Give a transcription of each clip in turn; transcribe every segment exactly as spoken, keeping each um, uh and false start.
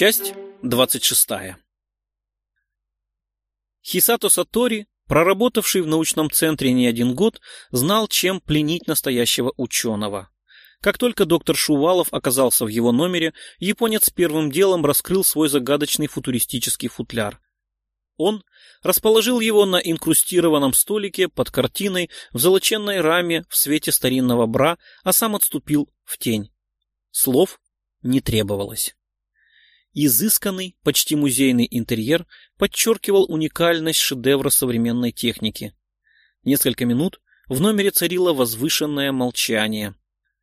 Часть двадцать шестая. Хисато Сатори, проработавший в научном центре не один год, знал, чем пленить настоящего ученого. Как только доктор Шувалов оказался в его номере, японец первым делом раскрыл свой загадочный футуристический футляр. Он расположил его на инкрустированном столике под картиной в золоченной раме в свете старинного бра, а сам отступил в тень. Слов не требовалось. Изысканный, почти музейный интерьер подчеркивал уникальность шедевра современной техники. Несколько минут в номере царило возвышенное молчание.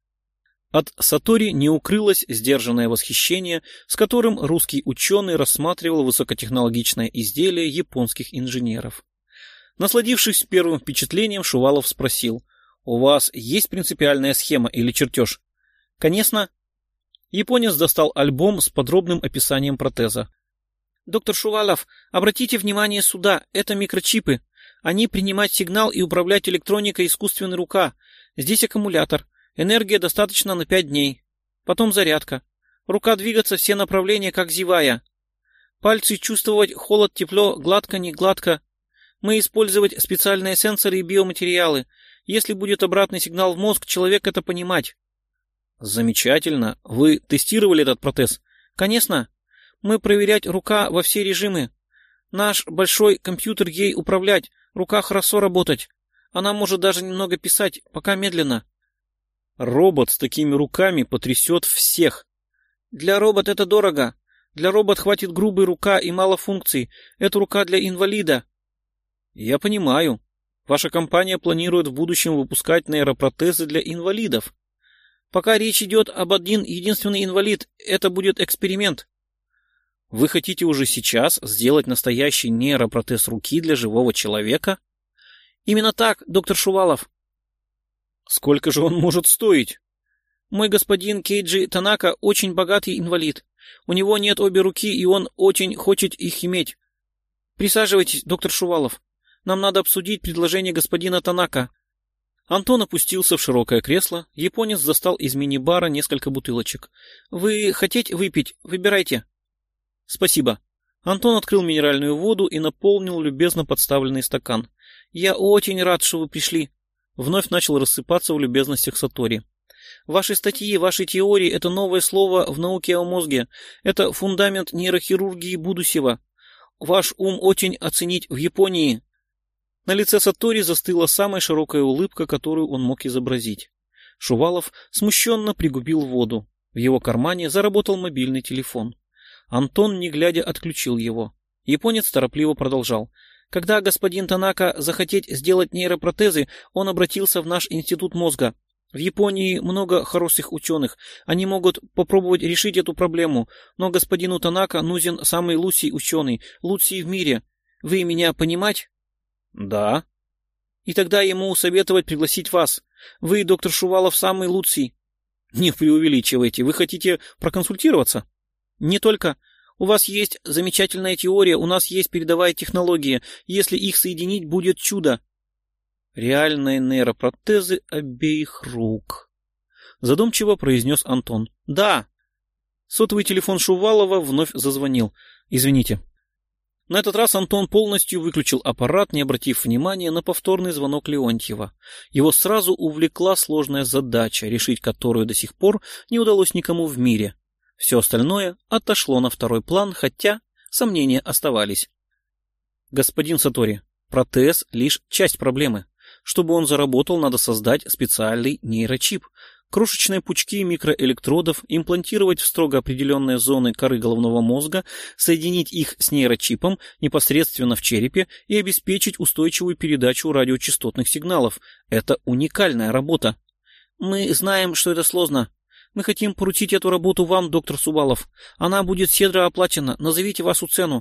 От Сатори не укрылось сдержанное восхищение, с которым русский ученый рассматривал высокотехнологичное изделие японских инженеров. Насладившись первым впечатлением, Шувалов спросил: «У вас есть принципиальная схема или чертеж?» «Конечно». Японец достал альбом с подробным описанием протеза. «Доктор Шувалов, обратите внимание сюда, это микрочипы. Они принимать сигнал и управлять электроникой искусственной рука. Здесь аккумулятор. Энергия достаточно на пять дней. Потом зарядка. Рука двигаться все направления, как зевая. Пальцы чувствовать холод, тепло, гладко, не гладко. Мы использовать специальные сенсоры и биоматериалы. Если будет обратный сигнал в мозг, человек это понимать». «Замечательно. Вы тестировали этот протез?» «Конечно. Мы проверять рука во все режимы. Наш большой компьютер ей управлять. Рука хорошо работать. Она может даже немного писать, пока медленно». «Робот с такими руками потрясет всех». «Для робота это дорого. Для робота хватит грубой рука и мало функций. Это рука для инвалида». «Я понимаю. Ваша компания планирует в будущем выпускать нейропротезы для инвалидов». «Пока речь идет об один единственный инвалид, это будет эксперимент». «Вы хотите уже сейчас сделать настоящий нейропротез руки для живого человека?» «Именно так, доктор Шувалов». «Сколько же он может стоить?» «Мой господин Кейджи Танака очень богатый инвалид. У него нет обе руки, и он очень хочет их иметь. Присаживайтесь, доктор Шувалов. Нам надо обсудить предложение господина Танака». Антон опустился в широкое кресло. Японец достал из мини-бара несколько бутылочек. «Вы хотите выпить? Выбирайте». «Спасибо». Антон открыл минеральную воду и наполнил любезно подставленный стакан. «Я очень рад, что вы пришли». Вновь начал рассыпаться в любезностях Сатори. «Ваши статьи, ваши теории — это новое слово в науке о мозге. Это фундамент нейрохирургии будущего. Ваш ум очень оценить в Японии». На лице Сатори застыла самая широкая улыбка, которую он мог изобразить. Шувалов смущенно пригубил воду. В его кармане заработал мобильный телефон. Антон, не глядя, отключил его. Японец торопливо продолжал. «Когда господин Танака захотеть сделать нейропротезы, он обратился в наш институт мозга. В Японии много хороших ученых. Они могут попробовать решить эту проблему, но господину Танака нужен самый лучший ученый, лучший в мире. Вы меня понимать?» «Да». «И тогда ему советовать пригласить вас. Вы, доктор Шувалов, самый лучший». «Не преувеличивайте. Вы хотите проконсультироваться?» «Не только. У вас есть замечательная теория, у нас есть передовая технология. Если их соединить, будет чудо». «Реальные нейропротезы обеих рук», — задумчиво произнес Антон. «Да». Сотовый телефон Шувалова вновь зазвонил. «Извините». На этот раз Антон полностью выключил аппарат, не обратив внимания на повторный звонок Леонтьева. Его сразу увлекла сложная задача, решить которую до сих пор не удалось никому в мире. Все остальное отошло на второй план, хотя сомнения оставались. «Господин Сатори, протез — лишь часть проблемы. Чтобы он заработал, надо создать специальный нейрочип. Крошечные пучки микроэлектродов имплантировать в строго определенные зоны коры головного мозга, соединить их с нейрочипом непосредственно в черепе и обеспечить устойчивую передачу радиочастотных сигналов. Это уникальная работа. Мы знаем, что это сложно. Мы хотим поручить эту работу вам, доктор Шувалов. Она будет щедро оплачена. Назовите вашу цену».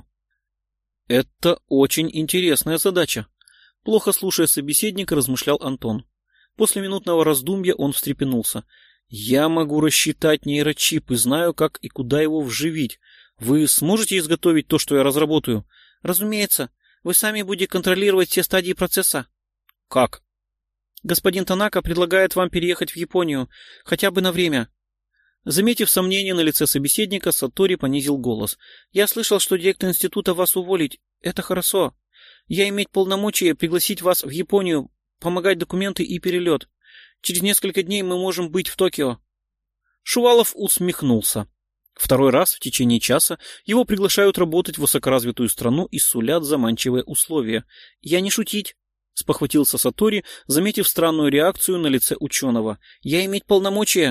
«Это очень интересная задача», — плохо слушая собеседника, размышлял Антон. После минутного раздумья он встрепенулся. «Я могу рассчитать нейрочип и знаю, как и куда его вживить. Вы сможете изготовить то, что я разработаю?» «Разумеется. Вы сами будете контролировать все стадии процесса». «Как?» «Господин Танака предлагает вам переехать в Японию, хотя бы на время. Заметив сомнение на лице собеседника, Сатори понизил голос. «Я слышал, что директор института вас уволить. Это хорошо. Я иметь полномочия пригласить вас в Японию, помогать документы и перелет. Через несколько дней мы можем быть в Токио». Шувалов усмехнулся. Второй раз в течение часа его приглашают работать в высокоразвитую страну и сулят заманчивые условия. «Я не шутить», — спохватился Сатори, заметив странную реакцию на лице ученого. «Я иметь полномочия».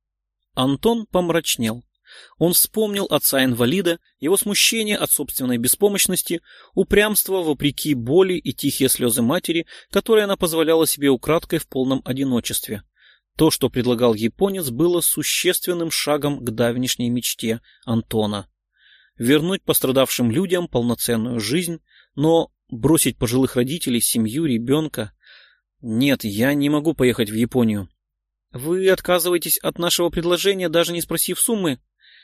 Антон помрачнел. Он вспомнил отца-инвалида, его смущение от собственной беспомощности, упрямство вопреки боли и тихие слезы матери, которые она позволяла себе украдкой в полном одиночестве. То, что предлагал японец, было существенным шагом к давнишней мечте Антона. Вернуть пострадавшим людям полноценную жизнь, но бросить пожилых родителей, семью, ребенка... Нет, я не могу поехать в Японию. Вы отказываетесь от нашего предложения, даже не спросив суммы?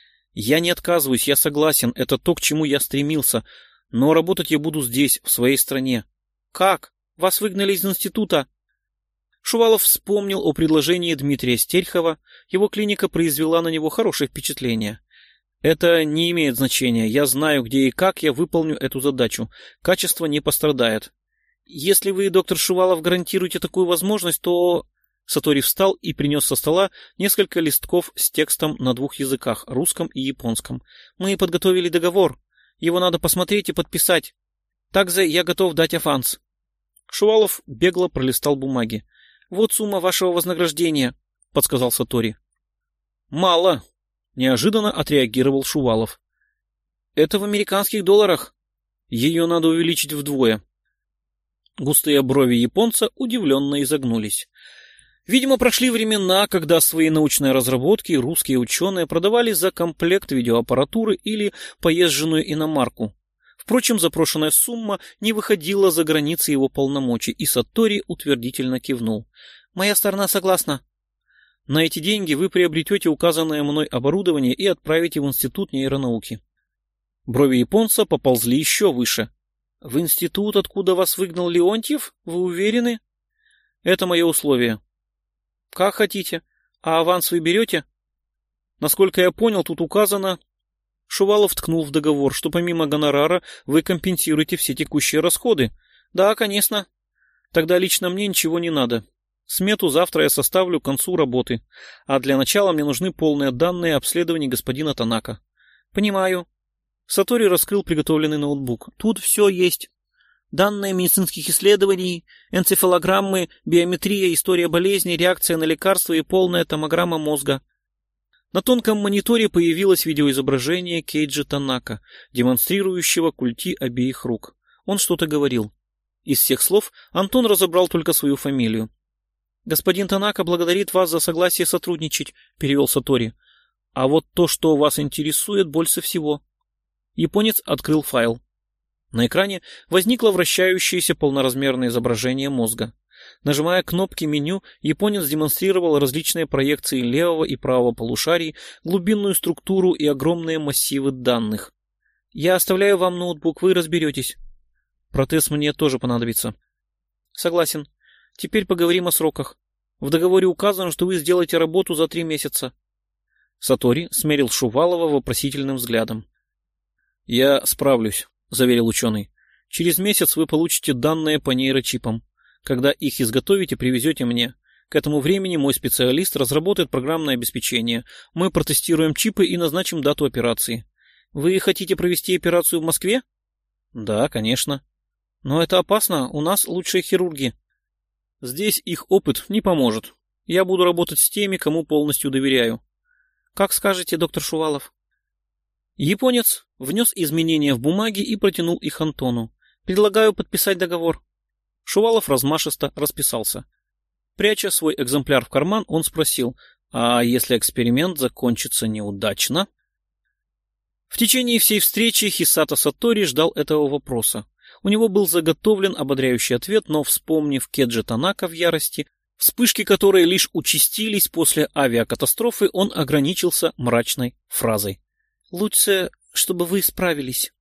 Я не отказываюсь, я согласен, это то, к чему я стремился, но работать я буду здесь, в своей стране. Как? Вас выгнали из института? Шувалов вспомнил о предложении Дмитрия Стерхова, его клиника произвела на него хорошее впечатление. Это не имеет значения, я знаю, где и как я выполню эту задачу, качество не пострадает. Если вы, доктор Шувалов, гарантируете такую возможность, то... Сатори встал и принес со стола несколько листков с текстом на двух языках, русском и японском. Мы подготовили договор. Его надо посмотреть и подписать. Также я готов дать аванс. Шувалов бегло пролистал бумаги. Вот сумма вашего вознаграждения, подсказал Сатори. Мало, неожиданно отреагировал Шувалов. Это в американских долларах. Ее надо увеличить вдвое. Густые брови японца удивленно изогнулись. Видимо, прошли времена, когда свои научные разработки русские ученые продавали за комплект видеоаппаратуры или поезженную иномарку. Впрочем, запрошенная сумма не выходила за границы его полномочий, и Сатори утвердительно кивнул. «Моя сторона согласна. На эти деньги вы приобретете указанное мной оборудование и отправите в Институт нейронауки». Брови японца поползли еще выше. «В институт, откуда вас выгнал Леонтьев? Вы уверены?» «Это мое условие». «Как хотите. А аванс вы берете?» «Насколько я понял, тут указано...» Шувалов ткнул в договор, что помимо гонорара вы компенсируете все текущие расходы. «Да, конечно. Тогда лично мне ничего не надо. Смету завтра я составлю к концу работы. А для начала мне нужны полные данные обследований господина Танака». «Понимаю». Сатори раскрыл приготовленный ноутбук. «Тут все есть. Данные медицинских исследований, энцефалограммы, биометрия, история болезни, реакция на лекарства и полная томограмма мозга». На тонком мониторе появилось видеоизображение Кейджи Танака, демонстрирующего культи обеих рук. Он что-то говорил. Из всех слов Антон разобрал только свою фамилию. «Господин Танака благодарит вас за согласие сотрудничать», — перевел Сатори. «А вот то, что вас интересует больше всего». Японец открыл файл. На экране возникло вращающееся полноразмерное изображение мозга. Нажимая кнопки меню, японец демонстрировал различные проекции левого и правого полушарий, глубинную структуру и огромные массивы данных. «Я оставляю вам ноутбук, вы разберетесь». «Протез мне тоже понадобится». «Согласен. Теперь поговорим о сроках. В договоре указано, что вы сделаете работу за три месяца». Сатори смерил Шувалова вопросительным взглядом. «Я справлюсь», — заверил ученый. «Через месяц вы получите данные по нейрочипам. Когда их изготовите, привезете мне. К этому времени мой специалист разработает программное обеспечение. Мы протестируем чипы и назначим дату операции. Вы хотите провести операцию в Москве?» «Да, конечно». «Но это опасно, у нас лучшие хирурги». «Здесь их опыт не поможет. Я буду работать с теми, кому полностью доверяю». «Как скажете, доктор Шувалов». Японец внес изменения в бумаги и протянул их Антону. «Предлагаю подписать договор». Шувалов размашисто расписался. Пряча свой экземпляр в карман, он спросил, а если эксперимент закончится неудачно? В течение всей встречи Хисато Сатори ждал этого вопроса. У него был заготовлен ободряющий ответ, но, вспомнив Кейджи Танака в ярости, вспышки которой лишь участились после авиакатастрофы, он ограничился мрачной фразой. «Лучше, чтобы вы справились».